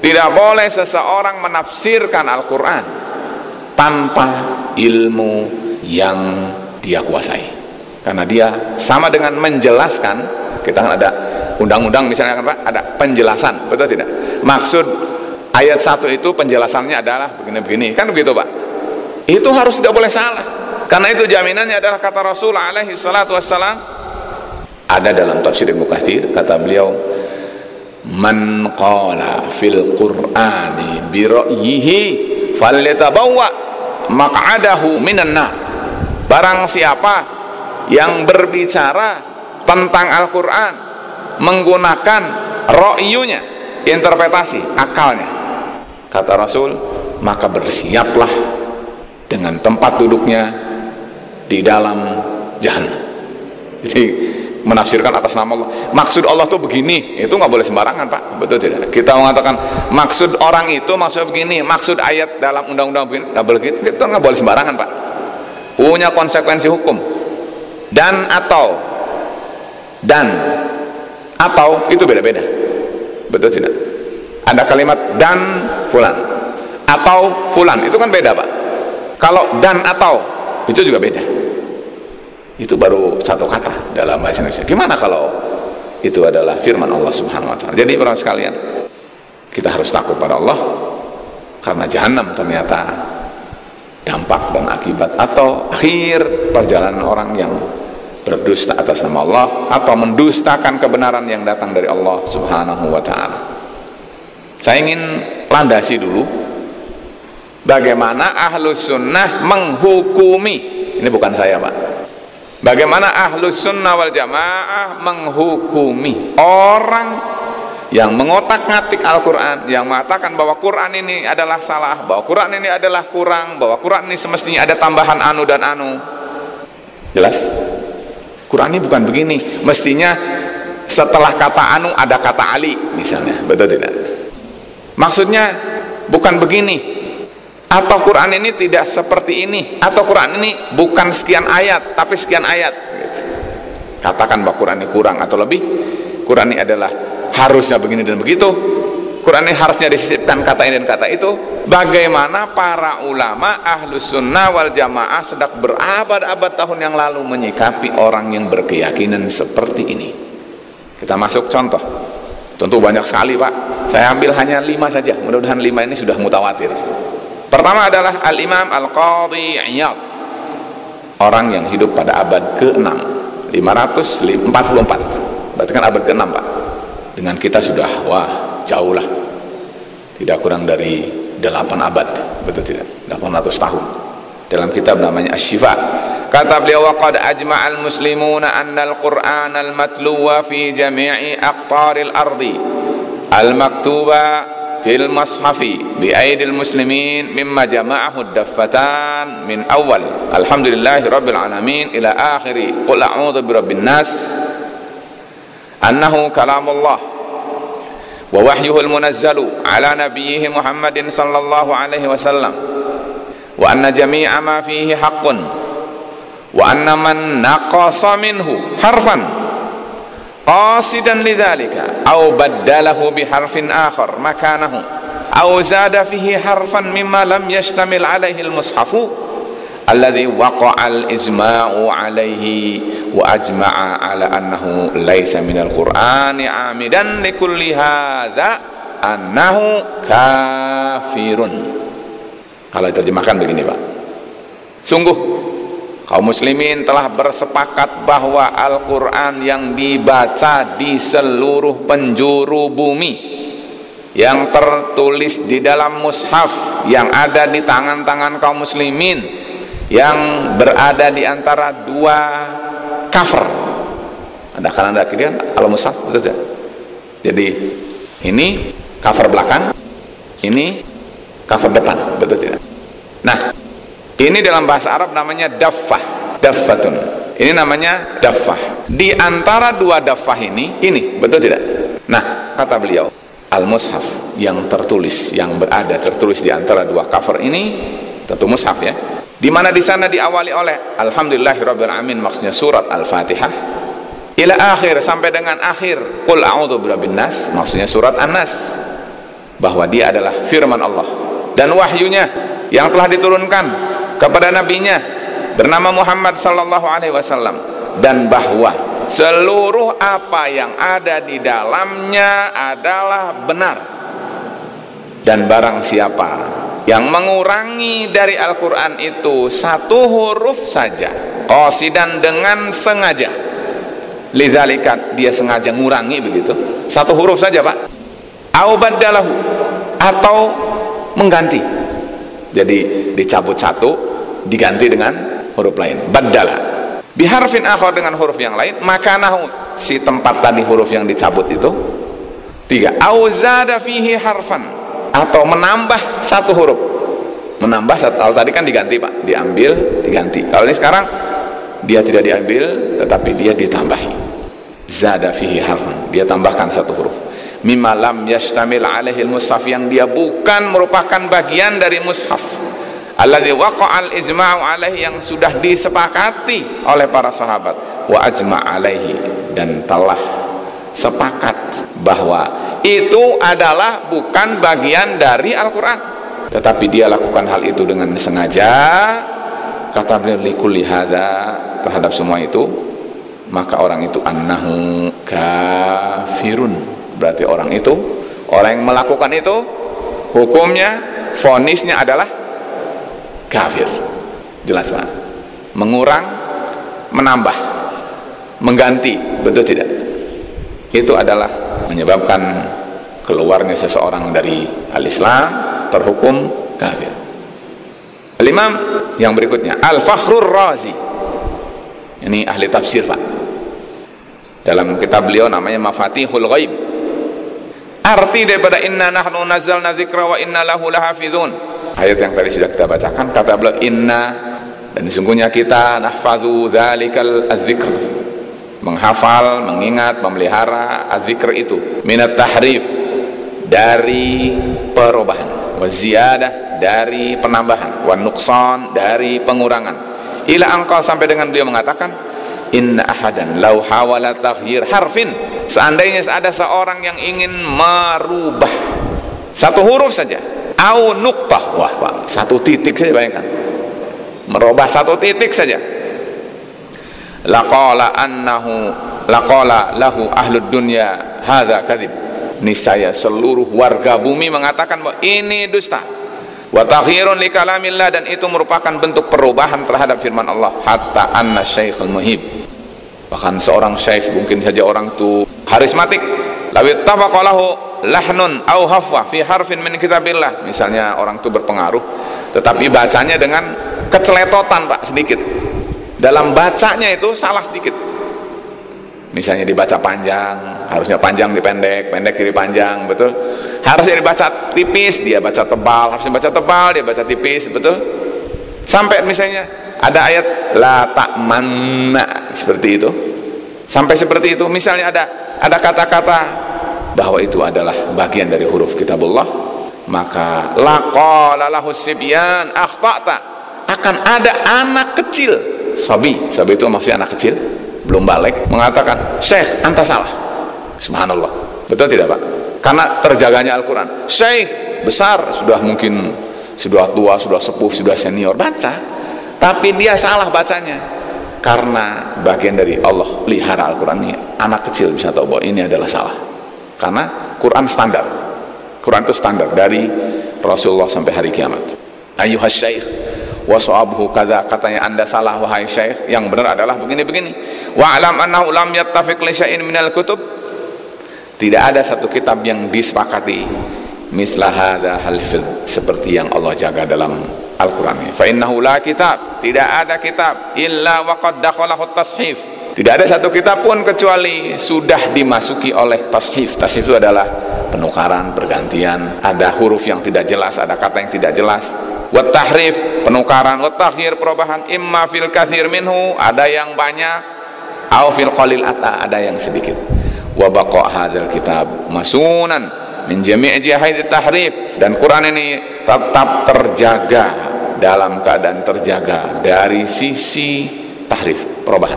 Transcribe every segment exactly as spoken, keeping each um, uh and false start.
Tidak boleh seseorang menafsirkan Al-Quran tanpa ilmu yang dia kuasai, karena dia sama dengan menjelaskan. Kita kan ada undang-undang misalnya kan Pak, ada penjelasan, betul tidak? Maksud ayat satu itu penjelasannya adalah begini-begini, kan begitu Pak? Itu harus tidak boleh salah, karena itu jaminannya adalah kata Rasul alaihi salatu wassalam. Ada dalam tafsir Ibnu Katsir, kata beliau, man qala fil qur'ani bi ra'yihi falyatabawwa maq'adahu minan nar. Barang siapa yang berbicara tentang Al-Quran menggunakan ra'yunya, interpretasi akalnya, kata Rasul, maka bersiaplah dengan tempat duduknya di dalam jahannam. Jadi menafsirkan atas nama Allah, maksud Allah tuh begini, itu nggak boleh sembarangan Pak, betul tidak? Kita mengatakan maksud orang itu maksudnya begini, maksud ayat dalam undang-undang begini, nggak boleh gitu, itu nggak boleh sembarangan Pak, punya konsekuensi hukum. Dan atau dan atau itu beda-beda, betul tidak? Ada kalimat dan fulan atau fulan, itu kan beda Pak. Kalau dan atau itu juga beda, itu baru satu kata dalam bahasa Indonesia. Gimana kalau itu adalah firman Allah Subhanahu wa taala? Jadi para sekalian, kita harus takut pada Allah, karena jahanam ternyata dampak dan akibat atau akhir perjalanan orang yang berdusta atas nama Allah atau mendustakan kebenaran yang datang dari Allah Subhanahu wa taala. Saya ingin landasi dulu bagaimana Ahlus Sunnah menghukumi, ini bukan saya Pak, bagaimana Ahlus Sunnah wal Jamaah menghukumi orang yang mengotak-ngatik Al-Quran, yang mengatakan bahwa Quran ini adalah salah, bahwa Quran ini adalah kurang, bahwa Quran ini semestinya ada tambahan anu dan anu. Jelas? Quran ini bukan begini, mestinya setelah kata anu ada kata Ali misalnya, betul tidak? Maksudnya bukan begini, atau Quran ini tidak seperti ini, atau Quran ini bukan sekian ayat tapi sekian ayat gitu. Katakan bahwa Quran ini kurang atau lebih, Quran ini adalah harusnya begini dan begitu, Quran ini harusnya disisipkan kata ini dan kata itu. Bagaimana para ulama Ahlus Sunnah wal Jamaah sedang berabad-abad tahun yang lalu menyikapi orang yang berkeyakinan seperti ini. Kita masuk contoh, tentu banyak sekali Pak, saya ambil hanya lima saja, mudah-mudahan lima ini sudah mutawatir. Pertama adalah Al-Imam Al-Qadhi Iyad, orang yang hidup pada abad ke enam, lima ratus empat puluh empat, berarti kan abad ke enam Pak. Dengan kita sudah, wah jauh lah, tidak kurang dari delapan abad, betul tidak? delapan ratus tahun. Dalam kitab namanya Asy-Syifa, kata beliau, waqad ajma'al muslimuna anna al-Qur'an al-matluwa fi jami'i aqtaril ardi al-maktuba fil mashafi bi aidil muslimin mimma jama'ahu ad-daffatan min awal alhamdulillahi rabbil alamin ila akhiri qul a'udzu birabbin nas annahu kalamullah wa wahyuhul munazzalu ala nabiyhi Muhammadin sallallahu alaihi wasallam wa anna jami'a ma fihi haqqun wa anna man naqasa minhu harfan qasidan lidzalika aw baddalahu bi harfin akhar makanahu aw zada fihi harfan mimma lam yashtamil alaihi al-mushafu alladhi waqa'a al-ijma'u alaihi wa ajma'a ala annahu laysa minal qur'ani amidan likulli hadha annahu kafirun. Kalau diterjemahkan begini Pak, sungguh kaum muslimin telah bersepakat bahwa Al-Quran yang dibaca di seluruh penjuru bumi, yang tertulis di dalam mushaf yang ada di tangan-tangan kaum muslimin, yang berada di antara dua cover, ada kanan dan kiri al-mushaf, betul tidak? Jadi ini cover belakang, ini cover depan, betul tidak? Nah, ini dalam bahasa Arab namanya daffah, daffatun. Ini namanya daffah. Di antara dua daffah ini, ini betul tidak? Nah, kata beliau, al-mushaf yang tertulis, yang berada tertulis di antara dua cover ini, tentu mushaf ya, di mana di sana diawali oleh alhamdulillahirabbil alamin, maksudnya surat Al-Fatihah, ila akhir, sampai dengan akhir qul a'udzu birabbin nas, maksudnya surat An-Nas. bahwa dia adalah firman Allah dan wahyunya yang telah diturunkan kepada nabinya bernama Muhammad sallallahu alaihi wasallam, dan bahwa seluruh apa yang ada di dalamnya adalah benar. Dan barang siapa yang mengurangi dari Al-Quran itu satu huruf saja, qasidan dengan sengaja, lidzalika dia sengaja ngurangi begitu, satu huruf saja Pak, au baddalahu atau mengganti, jadi dicabut satu diganti dengan huruf lain, baddala biharfin akhar dengan huruf yang lain, makanahu si tempat tadi huruf yang dicabut itu. Tiga, au zada fihi harfan atau menambah satu huruf, menambah satu. Kalau tadi kan diganti Pak, diambil diganti. Kalau ini sekarang dia tidak diambil tetapi dia ditambahi, zada fihi harfan, dia tambahkan satu huruf, mimma lam yashtamil alaihi al-mushaf, yang dia bukan merupakan bagian dari mushaf, alladzi waqa'al ijma'u alaihi, yang sudah disepakati oleh para sahabat, wa ajma' alaihi, dan telah sepakat bahwa itu adalah bukan bagian dari Al-Quran, tetapi dia lakukan hal itu dengan sengaja. Kata beliau, likulli hadza, terhadap semua itu, maka orang itu annahu kafirun, berarti orang itu, orang yang melakukan itu hukumnya, vonisnya adalah kafir. Jelas Pak? Mengurang, menambah, mengganti, betul tidak? Itu adalah menyebabkan keluarnya seseorang dari al-Islam, terhukum kafir. Al-Imam yang berikutnya, Al-Fakhrur Razi, ini ahli tafsir Pak, dalam kitab beliau namanya Mafatihul Ghaib, arti daripada inna nahnu nazzalna dzikra wa inna lahu lahafizun, ayat yang tadi sudah kita bacakan, kata beliau inna, dan sesungguhnya kita nahfazu dzalikal adzikr, menghafal, mengingat, memelihara adzikr itu, minat tahrif, dari perubahan, wa ziyadah, dari penambahan, wa nuqsan, dari pengurangan, ila angkal, sampai dengan beliau mengatakan inna ahadan law hawala taghyir harfin, seandainya ada seorang yang ingin merubah satu huruf saja, au nuqtah, wah Pak, satu titik saja, bayangkan, merubah satu titik saja, laqala annahu laqala lahu ahlud dunya hadza kadzib, niscaya seluruh warga bumi mengatakan bahwa ini dusta, wa taghyirun li kalamillah, dan itu merupakan bentuk perubahan terhadap firman Allah, hatta anna syaikhul muhib, bahkan seorang syekh, mungkin saja orang itu karismatik, lawit tafaqalahu lahnun au hafwa fi harfin min kitabillah, misalnya orang itu berpengaruh tetapi bacanya dengan keceletotan Pak, sedikit dalam bacanya itu salah sedikit, misalnya dibaca panjang, harusnya panjang dipendek, pendek jadi panjang, betul, harusnya dibaca tipis, dia baca tebal, harusnya baca tebal, dia baca tipis, betul, sampai misalnya ada ayat la ta'manna, seperti itu, sampai seperti itu, misalnya ada ada kata-kata bahwa itu adalah bagian dari huruf kitabullah, maka laqala lahus sibyan akhta'ta, akan ada anak kecil, Sobi, sobi itu maksudnya anak kecil, belum balik, mengatakan, Syekh, anta salah. Subhanallah, betul tidak Pak? Karena terjaganya Al-Quran. Syekh besar, sudah mungkin sudah tua, sudah sepuh, sudah senior, baca, tapi dia salah bacanya, karena bagian dari Allah pelihara Al-Quran ini, anak kecil bisa tahu bahwa ini adalah salah, karena Quran standar, Quran itu standar dari Rasulullah sampai hari kiamat. Ayyuhas syekh wa sawabuhu kadza, katanya anda salah wahai syekh, yang benar adalah begini-begini. Wa alam annahu lam yattafiq li syai'in minal kutub, tidak ada satu kitab yang disepakati mislah hadza halfidh, seperti yang Allah jaga dalam Al-Quran ini. Fa innahu la kitab, tidak ada kitab illa wa qad dakhalahu at-tashif, tidak ada satu kitab pun kecuali sudah dimasuki oleh tashif. Tashif itu adalah penukaran, pergantian, ada huruf yang tidak jelas, ada kata yang tidak jelas. Wa tahrif, penukaran, wa taghyir, perubahan, imma fil katsir minhu, ada yang banyak, au fil qalil, ada yang sedikit. Wa baqa hadzal kitab masunan min jami' jihad tahrif, dan Quran ini tetap terjaga, dalam keadaan terjaga dari sisi tahrif, perubahan.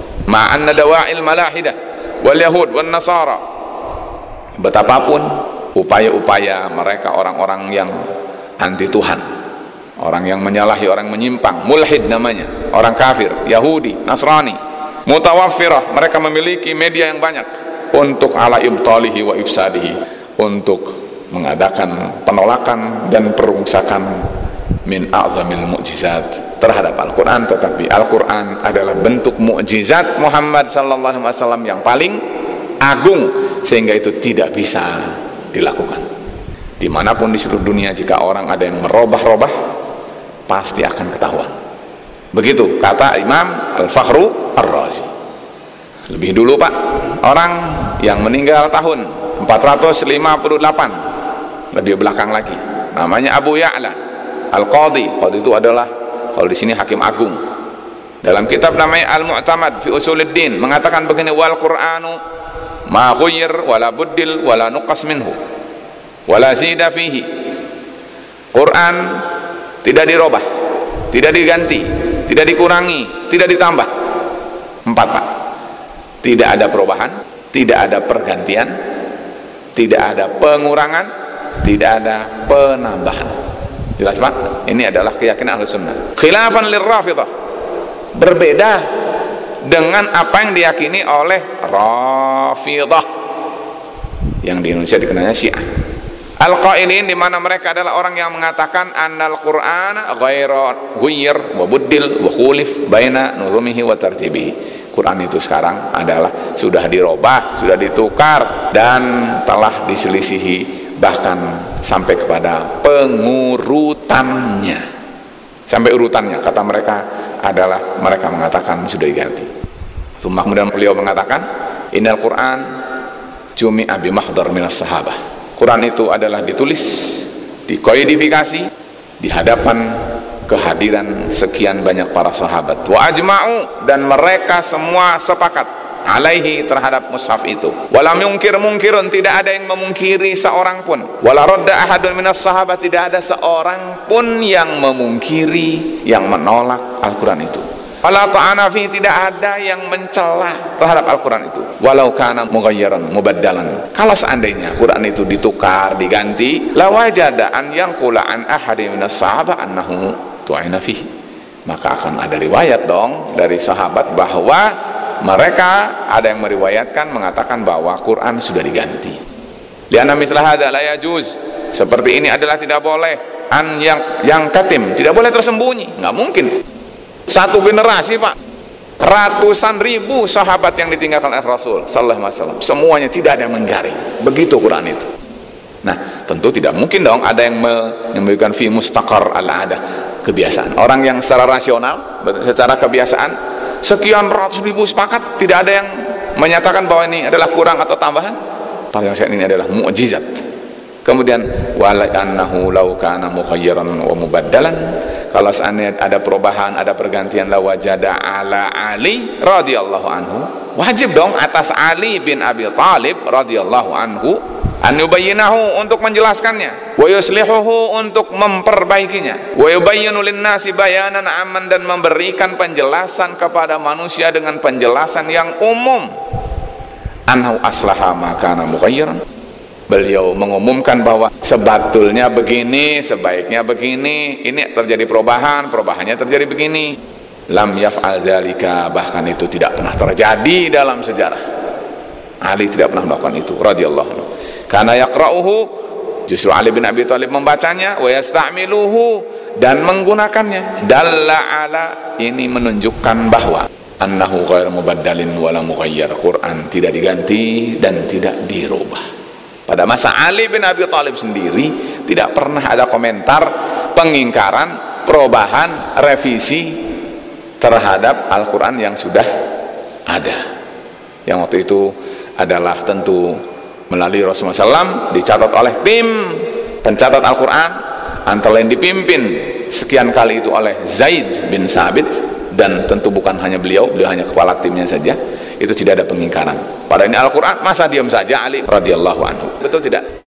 Ma'anna dawa'il malahidah wal yahud wan nasara, betapapun upaya-upaya mereka orang-orang yang anti Tuhan, orang yang menyalahi, orang menyimpang, mulhid namanya, orang kafir, Yahudi, Nasrani, mutawaffirah, mereka memiliki media yang banyak untuk ala ibtalihi wa ifsadihi, untuk mengadakan penolakan dan perungsakan min a'zamil mu'jizat terhadap Al-Quran. Tetapi Al-Quran adalah bentuk mu'jizat Muhammad sallallahu alaihi wasallam yang paling agung, sehingga itu tidak bisa dilakukan dimanapun di seluruh dunia. Jika orang ada yang merubah-rubah, pasti akan ketahuan. Begitu kata Imam Al-Fakhru Ar-Razi. Lebih dulu Pak, orang yang meninggal tahun empat ratus lima puluh delapan, lebih belakang lagi, namanya Abu Ya'la Al-Qadhi. Qadhi itu adalah, kalau di sini hakim agung. Dalam kitab namanya Al-Mu'tamad fi Usuluddin mengatakan begini, wal Qur'anu ma ghayyir wala buddil wala nuqas minhu wala zida fihi. Quran tidak dirubah, tidak diganti, tidak dikurangi, tidak ditambah. Empat Pak. Tidak ada perubahan, tidak ada pergantian, tidak ada pengurangan, tidak ada penambahan. Jelas Pak? Ini adalah keyakinan Ahlus Sunnah. Khilafan lirrafidah, berbeda dengan apa yang diyakini oleh Rafidah yang di Indonesia dikenalnya Syiah. Al-Qailin, di mana mereka adalah orang yang mengatakan annal Qur'an ghairu ghayyir wa buddil wa khulif baina nuzumihi wa tartibihi. Quran itu sekarang adalah sudah dirubah, sudah ditukar, dan telah diselisihi, bahkan sampai kepada pengurutannya, sampai urutannya kata mereka adalah, mereka mengatakan sudah diganti. Summa kemudian beliau mengatakan innal Quran jumi'a bi mahdhar minas sahabah. Quran itu adalah ditulis, dikodifikasi di hadapan kehadiran sekian banyak para sahabat. Wa ajma'u, dan mereka semua sepakat alaihi, terhadap mushaf itu. Walam yungkir mungkirun, tidak ada yang memungkiri seorang pun. Wala radda ahadun minas sahabat, tidak ada seorang pun yang memungkiri, yang menolak Al-Quran itu. Wala ta'ana fi, tidak ada yang mencela terhadap Al-Quran itu. Walau kana mughayyaran mubaddalan, kalau seandainya Quran itu ditukar, diganti, la wajada an yanqula an ahadin minas sahabat annahu tu'ina fihi, maka akan ada riwayat dong dari sahabat bahwa mereka ada yang meriwayatkan mengatakan bahwa Quran sudah diganti. Lianna mislah hadza la yajuz, seperti ini adalah tidak boleh, an yang yang katim, tidak boleh tersembunyi, nggak mungkin. Satu generasi Pak, ratusan ribu sahabat yang ditinggalkan oleh Rasul sallallahu alaihi wasallam, semuanya tidak ada yang menggaring. Begitu Quran itu. Nah, tentu tidak mungkin dong ada yang menyebutkan fi mustaqar al-ada, kebiasaan. Orang yang secara rasional, secara kebiasaan, sekian ratus ribu sepakat, tidak ada yang menyatakan bahwa ini adalah kurang atau tambahan. Paling yang ini adalah mukjizat. Kemudian wala annahu law kana mukhayyaran wa mubaddalan, kalau seandainya ada perubahan, ada pergantian, la wajada ala Ali radhiyallahu anhu, wajib dong atas Ali bin Abi Thalib radhiyallahu anhu an yubayyinahu, untuk menjelaskannya, wa yuslihuhu, untuk memperbaikinya, wa yubayyinu lin-nasi bayanan amman, dan memberikan penjelasan kepada manusia dengan penjelasan yang umum. Anhu aslaha ma kana mughayyiran, beliau mengumumkan bahwa sebetulnya begini, sebaiknya begini, ini terjadi perubahan, perubahannya terjadi begini. Lam yaf'al dzalika, bahkan itu tidak pernah terjadi dalam sejarah. Ali tidak pernah melakukan itu radhiyallahu anhu. Karena yaqra'uhu, justru Ali bin Abi Thalib membacanya, wa yasta'miluhu, dan menggunakannya. Dalla ala, ini menunjukkan bahwa annahu ghairu mubaddalin wala mughayyar, Quran tidak diganti dan tidak dirubah. Pada masa Ali bin Abi Thalib sendiri tidak pernah ada komentar pengingkaran, perubahan, revisi terhadap Al-Quran yang sudah ada. Yang waktu itu adalah tentu melalui Rasulullah shallallahu alaihi wasallam, dicatat oleh tim pencatat Al-Quran, antara lain dipimpin sekian kali itu oleh Zaid bin Sabit, dan tentu bukan hanya beliau, beliau hanya kepala timnya saja. Itu tidak ada pengingkaran. Pada ini Al-Quran, masa diam saja Ali radhiyallahu anhu? Betul tidak?